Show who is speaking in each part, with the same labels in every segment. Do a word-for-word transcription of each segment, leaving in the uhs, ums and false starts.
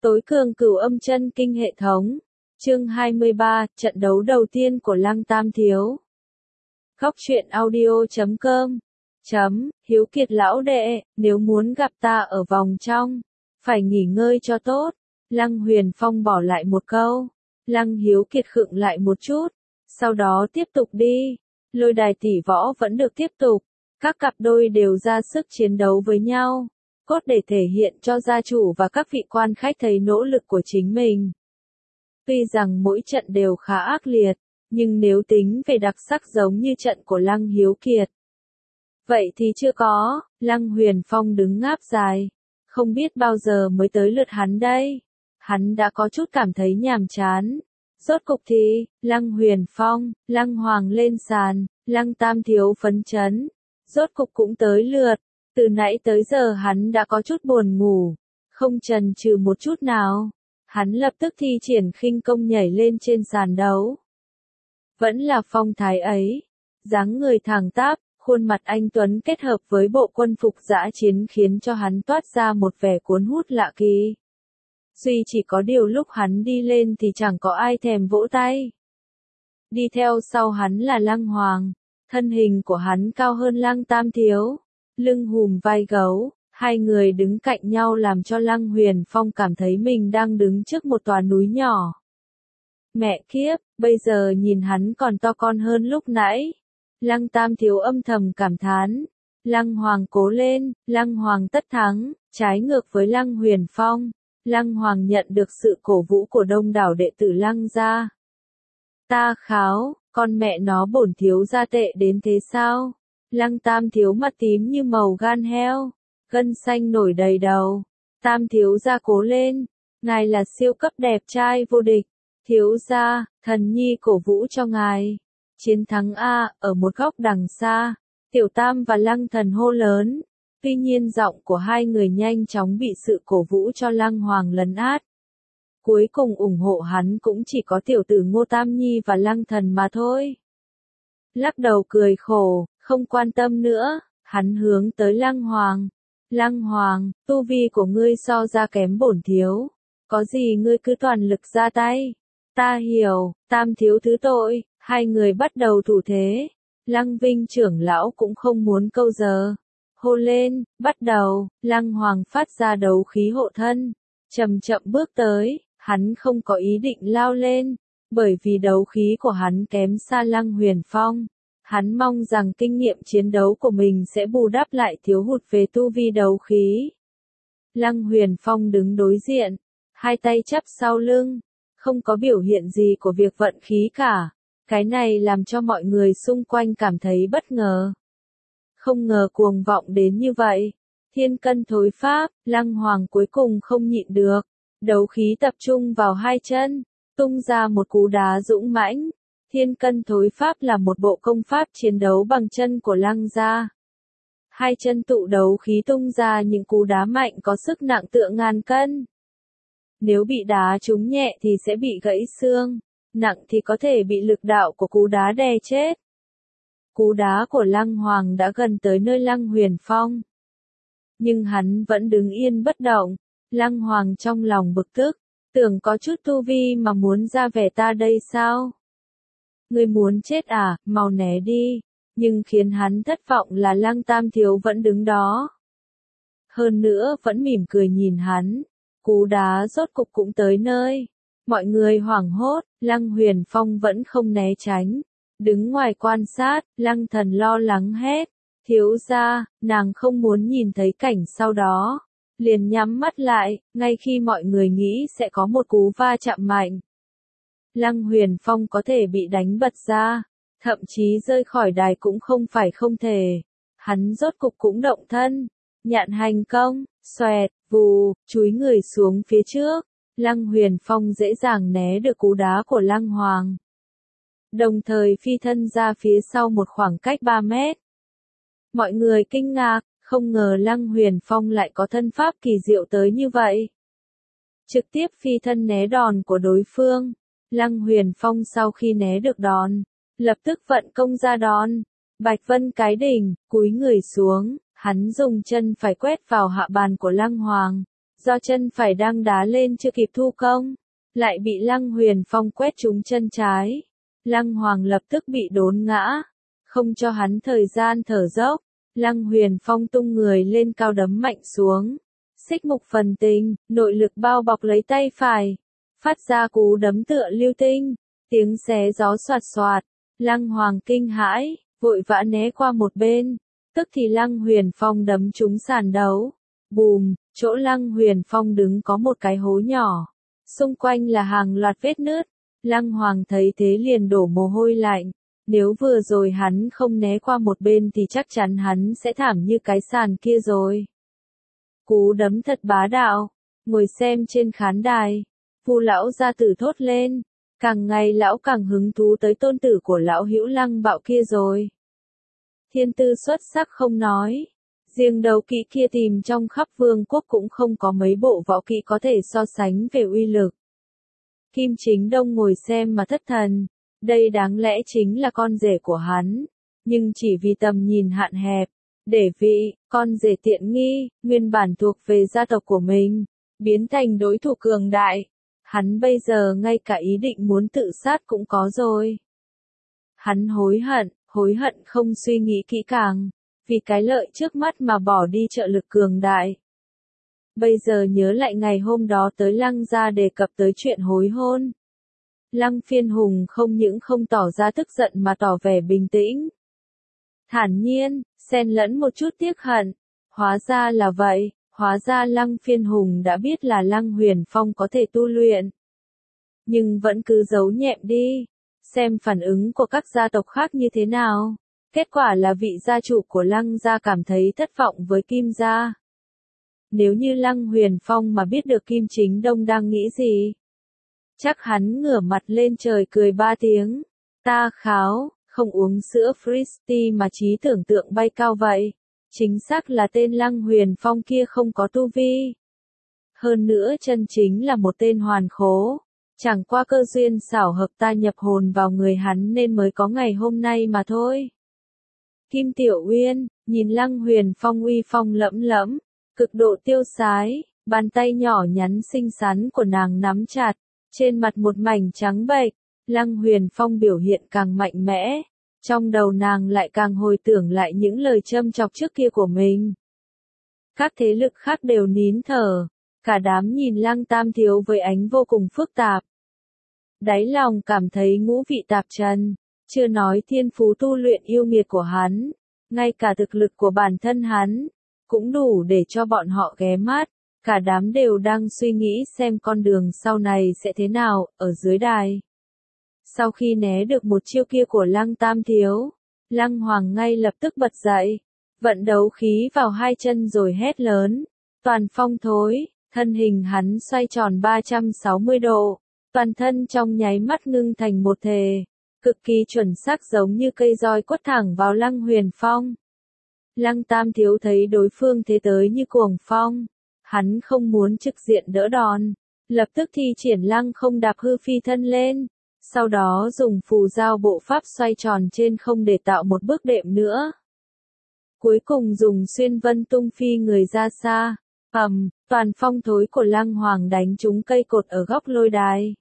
Speaker 1: Tối cường cửu âm chân kinh hệ thống. Chương hai mươi ba, trận đấu đầu tiên của Lăng Tam Thiếu. Góc truyện audio chấm com. Chấm, Hiếu Kiệt lão đệ, nếu muốn gặp ta ở vòng trong, phải nghỉ ngơi cho tốt. Lăng Huyền Phong bỏ lại một câu. Lăng Hiếu Kiệt khựng lại một chút, sau đó tiếp tục đi. Lôi đài tỷ võ vẫn được tiếp tục. Các cặp đôi đều ra sức chiến đấu với nhau, cốt để thể hiện cho gia chủ và các vị quan khách thấy nỗ lực của chính mình. Tuy rằng mỗi trận đều khá ác liệt, nhưng nếu tính về đặc sắc giống như trận của Lăng Hiếu Kiệt, vậy thì chưa có. Lăng Huyền Phong đứng ngáp dài, không biết bao giờ mới tới lượt hắn đây. Hắn đã có chút cảm thấy nhàm chán. Rốt cục thì, Lăng Huyền Phong, Lăng Hoàng lên sàn, Lăng Tam Thiếu phấn chấn. Rốt cục cũng tới lượt. Từ nãy tới giờ hắn đã có chút buồn ngủ, không chần chừ một chút nào. Hắn lập tức thi triển khinh công nhảy lên trên sàn đấu. Vẫn là phong thái ấy, dáng người thẳng tắp, khuôn mặt anh tuấn kết hợp với bộ quân phục dã chiến khiến cho hắn toát ra một vẻ cuốn hút lạ kỳ. Duy chỉ có điều lúc hắn đi lên thì chẳng có ai thèm vỗ tay. Đi theo sau hắn là Lăng Hoàng, thân hình của hắn cao hơn Lăng Tam Thiếu, lưng hùm vai gấu, hai người đứng cạnh nhau làm cho Lăng Huyền Phong cảm thấy mình đang đứng trước một tòa núi nhỏ. Mẹ kiếp, bây giờ nhìn hắn còn to con hơn lúc nãy. Lăng Tam Thiếu âm thầm cảm thán. Lăng Hoàng cố lên, Lăng Hoàng tất thắng. Trái ngược với Lăng Huyền Phong, Lăng Hoàng nhận được sự cổ vũ của đông đảo đệ tử Lăng gia. Ta kháo, con mẹ nó bổn thiếu gia tệ đến thế sao? Lăng Tam Thiếu mặt tím như màu gan heo, gân xanh nổi đầy đầu. Tam Thiếu gia cố lên, ngài là siêu cấp đẹp trai vô địch. Thiếu gia, thần nhi cổ vũ cho ngài. Chiến thắng A, ở một góc đằng xa, Tiểu Tam và Lăng Thần hô lớn. Tuy nhiên giọng của hai người nhanh chóng bị sự cổ vũ cho Lăng Hoàng lấn át. Cuối cùng ủng hộ hắn cũng chỉ có tiểu tử Ngô Tam Nhi và Lăng Thần mà thôi. Lắc đầu cười khổ, không quan tâm nữa, hắn hướng tới Lăng Hoàng. Lăng Hoàng, tu vi của ngươi so ra kém bổn thiếu. Có gì ngươi cứ toàn lực ra tay. Ta hiểu, Tam Thiếu thứ tội. Hai người bắt đầu thủ thế. Lăng Vinh trưởng lão cũng không muốn câu giờ. Hô lên, bắt đầu. Lăng Hoàng phát ra đấu khí hộ thân, chậm chậm bước tới. Hắn không có ý định lao lên, bởi vì đấu khí của hắn kém xa Lăng Huyền Phong. Hắn mong rằng kinh nghiệm chiến đấu của mình sẽ bù đắp lại thiếu hụt về tu vi đấu khí. Lăng Huyền Phong đứng đối diện, hai tay chắp sau lưng, không có biểu hiện gì của việc vận khí cả. Cái này làm cho mọi người xung quanh cảm thấy bất ngờ. Không ngờ cuồng vọng đến như vậy. Thiên cân thối pháp, Lăng Hoàng cuối cùng không nhịn được. Đấu khí tập trung vào hai chân, tung ra một cú đá dũng mãnh. Thiên cân thối pháp là một bộ công pháp chiến đấu bằng chân của Lăng gia. Hai chân tụ đấu khí tung ra những cú đá mạnh có sức nặng tựa ngàn cân. Nếu bị đá trúng nhẹ thì sẽ bị gãy xương, nặng thì có thể bị lực đạo của cú đá đè chết. Cú đá của Lăng Hoàng đã gần tới nơi Lăng Huyền Phong. Nhưng hắn vẫn đứng yên bất động. Lăng Hoàng trong lòng bực tức, tưởng có chút tu vi mà muốn ra vẻ ta đây sao? Ngươi muốn chết à, mau né đi. Nhưng khiến hắn thất vọng là Lăng Tam Thiếu vẫn đứng đó. Hơn nữa vẫn mỉm cười nhìn hắn. Cú đá rốt cục cũng tới nơi. Mọi người hoảng hốt, Lăng Huyền Phong vẫn không né tránh. Đứng ngoài quan sát, Lăng Thần lo lắng hét. Thiếu gia, nàng không muốn nhìn thấy cảnh sau đó. Liền nhắm mắt lại, ngay khi mọi người nghĩ sẽ có một cú va chạm mạnh. Lăng Huyền Phong có thể bị đánh bật ra, thậm chí rơi khỏi đài cũng không phải không thể. Hắn rốt cục cũng động thân, nhạn hành công, xoẹt, vù, chúi người xuống phía trước. Lăng Huyền Phong dễ dàng né được cú đá của Lăng Hoàng. Đồng thời phi thân ra phía sau một khoảng cách ba mét. Mọi người kinh ngạc. Không ngờ Lăng Huyền Phong lại có thân pháp kỳ diệu tới như vậy. Trực tiếp phi thân né đòn của đối phương. Lăng Huyền Phong sau khi né được đòn, lập tức vận công ra đòn. Bạch Vân cái đỉnh, cúi người xuống, hắn dùng chân phải quét vào hạ bàn của Lăng Hoàng. do chân phải đang đá lên chưa kịp thu công, lại bị Lăng Huyền Phong quét trúng chân trái. Lăng Hoàng lập tức bị đốn ngã, không cho hắn thời gian thở dốc. Lăng Huyền Phong tung người lên cao đấm mạnh xuống. Xích mục phần tinh, nội lực bao bọc lấy tay phải, phát ra cú đấm tựa lưu tinh, tiếng xé gió xoạt xoạt. Lăng Hoàng kinh hãi, vội vã né qua một bên, tức thì Lăng Huyền Phong đấm trúng sàn đấu. Bùm, chỗ Lăng Huyền Phong đứng có một cái hố nhỏ, xung quanh là hàng loạt vết nứt. Lăng Hoàng thấy thế liền đổ mồ hôi lạnh, nếu vừa rồi hắn không né qua một bên thì chắc chắn hắn sẽ thảm như cái sàn kia rồi. Cú đấm thật bá đạo, ngồi xem trên khán đài, Vu lão gia tử thốt lên, càng ngày lão càng hứng thú tới tôn tử của lão Hữu Lăng Bạo kia rồi. Thiên tư xuất sắc không nói, riêng đấu kỹ kia tìm trong khắp vương quốc cũng không có mấy bộ võ kỹ có thể so sánh về uy lực. Kim Chính Đông ngồi xem mà thất thần, đây đáng lẽ chính là con rể của hắn, nhưng chỉ vì tầm nhìn hạn hẹp, để vị, con rể tiện nghi, nguyên bản thuộc về gia tộc của mình, biến thành đối thủ cường đại. Hắn bây giờ ngay cả ý định muốn tự sát cũng có rồi. Hắn hối hận, hối hận không suy nghĩ kỹ càng, vì cái lợi trước mắt mà bỏ đi trợ lực cường đại. Bây giờ nhớ lại ngày hôm đó tới Lăng gia đề cập tới chuyện hối hôn. Lăng Phiên Hùng không những không tỏ ra tức giận mà tỏ vẻ bình tĩnh, thản nhiên, xen lẫn một chút tiếc hận. Hóa ra là vậy, hóa ra Lăng Phiên Hùng đã biết là Lăng Huyền Phong có thể tu luyện, nhưng vẫn cứ giấu nhẹm đi, xem phản ứng của các gia tộc khác như thế nào. Kết quả là vị gia chủ của Lăng gia cảm thấy thất vọng với Kim gia. Nếu như Lăng Huyền Phong mà biết được Kim Chính Đông đang nghĩ gì, chắc hắn ngửa mặt lên trời cười ba tiếng. Ta kháo, không uống sữa Fristy mà trí tưởng tượng bay cao vậy. Chính xác là tên Lăng Huyền Phong kia không có tu vi. Hơn nữa chân chính là một tên hoàn khố. Chẳng qua cơ duyên xảo hợp ta nhập hồn vào người hắn nên mới có ngày hôm nay mà thôi. Kim Tiểu Uyên, nhìn Lăng Huyền Phong uy phong lẫm lẫm, cực độ tiêu sái, bàn tay nhỏ nhắn xinh xắn của nàng nắm chặt, trên mặt một mảnh trắng bệch. Lăng Huyền Phong biểu hiện càng mạnh mẽ, trong đầu nàng lại càng hồi tưởng lại những lời châm chọc trước kia của mình. Các thế lực khác đều nín thở, cả đám nhìn Lăng Tam Thiếu với ánh vô cùng phức tạp. Đáy lòng cảm thấy ngũ vị tạp trần, chưa nói thiên phú tu luyện yêu nghiệt của hắn, ngay cả thực lực của bản thân hắn, cũng đủ để cho bọn họ ghé mắt. Cả đám đều đang suy nghĩ xem con đường sau này sẽ thế nào, ở dưới đài. Sau khi né được một chiêu kia của Lăng Tam Thiếu, Lăng Hoàng ngay lập tức bật dậy, vận đấu khí vào hai chân rồi hét lớn, toàn phong thối, thân hình hắn xoay tròn ba trăm sáu mươi độ, toàn thân trong nháy mắt ngưng thành một thể, cực kỳ chuẩn xác giống như cây roi quất thẳng vào Lăng Huyền Phong. Lăng Tam Thiếu thấy đối phương thế tới như cuồng phong, hắn không muốn trực diện đỡ đòn, lập tức thi triển Lăng Không đạp hư phi thân lên, sau đó dùng phù giao bộ pháp xoay tròn trên không để tạo một bước đệm nữa. Cuối cùng dùng xuyên vân tung phi người ra xa, ầm, toàn phong thối của Lăng Hoàng đánh trúng cây cột ở góc lôi đài,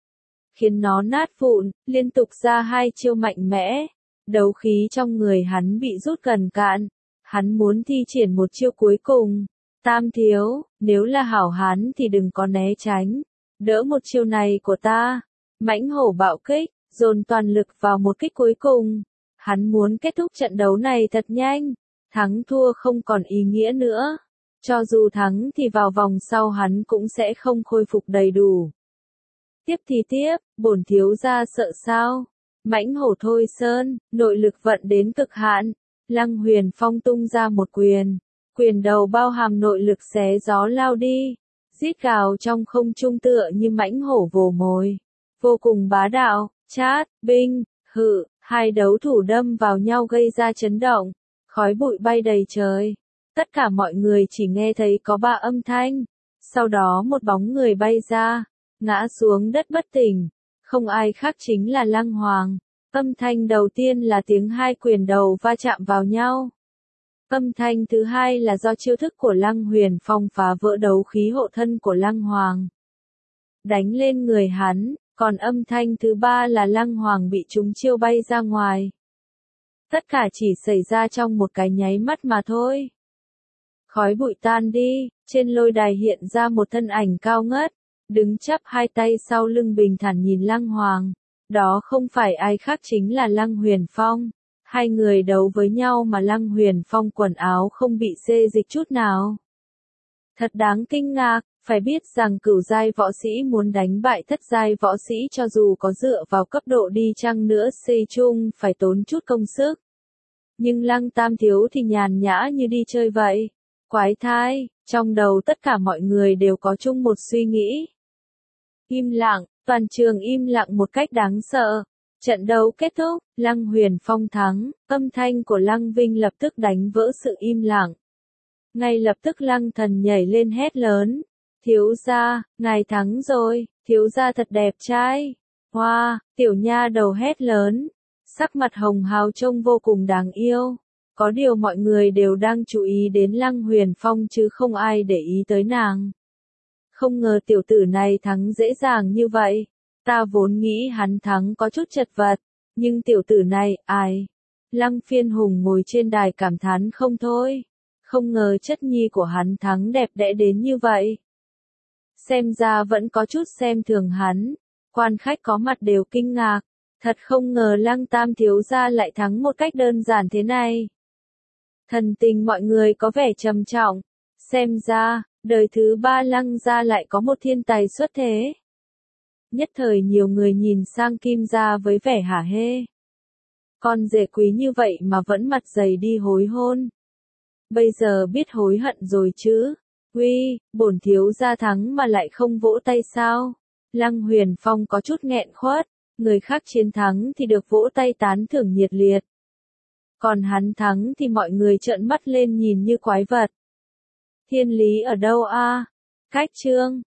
Speaker 1: khiến nó nát vụn, liên tục ra hai chiêu mạnh mẽ, đấu khí trong người hắn bị rút gần cạn, hắn muốn thi triển một chiêu cuối cùng. Tam Thiếu, nếu là hảo hán thì đừng có né tránh, đỡ một chiêu này của ta. Mãnh hổ bạo kích, dồn toàn lực vào một kích cuối cùng. Hắn muốn kết thúc trận đấu này thật nhanh, thắng thua không còn ý nghĩa nữa. Cho dù thắng thì vào vòng sau hắn cũng sẽ không khôi phục đầy đủ. Tiếp thì tiếp, bổn thiếu gia sợ sao? Mãnh hổ thôi sơn, nội lực vận đến cực hạn. Lăng Huyền Phong tung ra một quyền, quyền đầu bao hàm nội lực xé gió lao đi, rít gào trong không trung tựa như mãnh hổ vồ mồi, vô cùng bá đạo. Chát, binh, hự, hai đấu thủ đâm vào nhau gây ra chấn động, khói bụi bay đầy trời. Tất cả mọi người chỉ nghe thấy có ba âm thanh, sau đó một bóng người bay ra, ngã xuống đất bất tỉnh, không ai khác chính là Lăng Hoàng. Âm thanh đầu tiên là tiếng hai quyền đầu va chạm vào nhau. Âm thanh thứ hai là do chiêu thức của Lăng Huyền Phong phá vỡ đấu khí hộ thân của Lăng Hoàng, đánh lên người hắn, còn âm thanh thứ ba là Lăng Hoàng bị trúng chiêu bay ra ngoài. Tất cả chỉ xảy ra trong một cái nháy mắt mà thôi. Khói bụi tan đi, trên lôi đài hiện ra một thân ảnh cao ngất, đứng chắp hai tay sau lưng bình thản nhìn Lăng Hoàng. Đó không phải ai khác chính là Lăng Huyền Phong. Hai người đấu với nhau mà Lăng Huyền Phong quần áo không bị xê dịch chút nào. Thật đáng kinh ngạc, phải biết rằng cửu giai võ sĩ muốn đánh bại thất giai võ sĩ cho dù có dựa vào cấp độ đi chăng nữa xây chung phải tốn chút công sức. Nhưng Lăng Tam Thiếu thì nhàn nhã như đi chơi vậy. Quái thai, trong đầu tất cả mọi người đều có chung một suy nghĩ. Im lặng, toàn trường im lặng một cách đáng sợ. Trận đấu kết thúc, Lăng Huyền Phong thắng, âm thanh của Lăng Vinh lập tức đánh vỡ sự im lặng. Ngay lập tức Lăng Thần nhảy lên hét lớn. Thiếu gia, ngài thắng rồi, thiếu gia thật đẹp trai. Hoa, wow, tiểu nha đầu hét lớn. Sắc mặt hồng hào trông vô cùng đáng yêu. Có điều mọi người đều đang chú ý đến Lăng Huyền Phong chứ không ai để ý tới nàng. Không ngờ tiểu tử này thắng dễ dàng như vậy. Ta vốn nghĩ hắn thắng có chút chật vật. Nhưng tiểu tử này, ai? Lăng Phiên Hùng ngồi trên đài cảm thán không thôi. Không ngờ chất nhi của hắn thắng đẹp đẽ đến như vậy. Xem ra vẫn có chút xem thường hắn. Quan khách có mặt đều kinh ngạc. Thật không ngờ Lăng Tam thiếu gia lại thắng một cách đơn giản thế này. Thần tình mọi người có vẻ trầm trọng. Xem ra, đời thứ ba Lăng gia lại có một thiên tài xuất thế. Nhất thời nhiều người nhìn sang Kim gia với vẻ hả hê. Con rể quý như vậy mà vẫn mặt dày đi hối hôn. Bây giờ biết hối hận rồi chứ. Uy, bổn thiếu gia thắng mà lại không vỗ tay sao? Lăng Huyền Phong có chút nghẹn khuất. Người khác chiến thắng thì được vỗ tay tán thưởng nhiệt liệt. Còn hắn thắng thì mọi người trợn mắt lên nhìn như quái vật. Thiên lý ở đâu a? À? Cách chương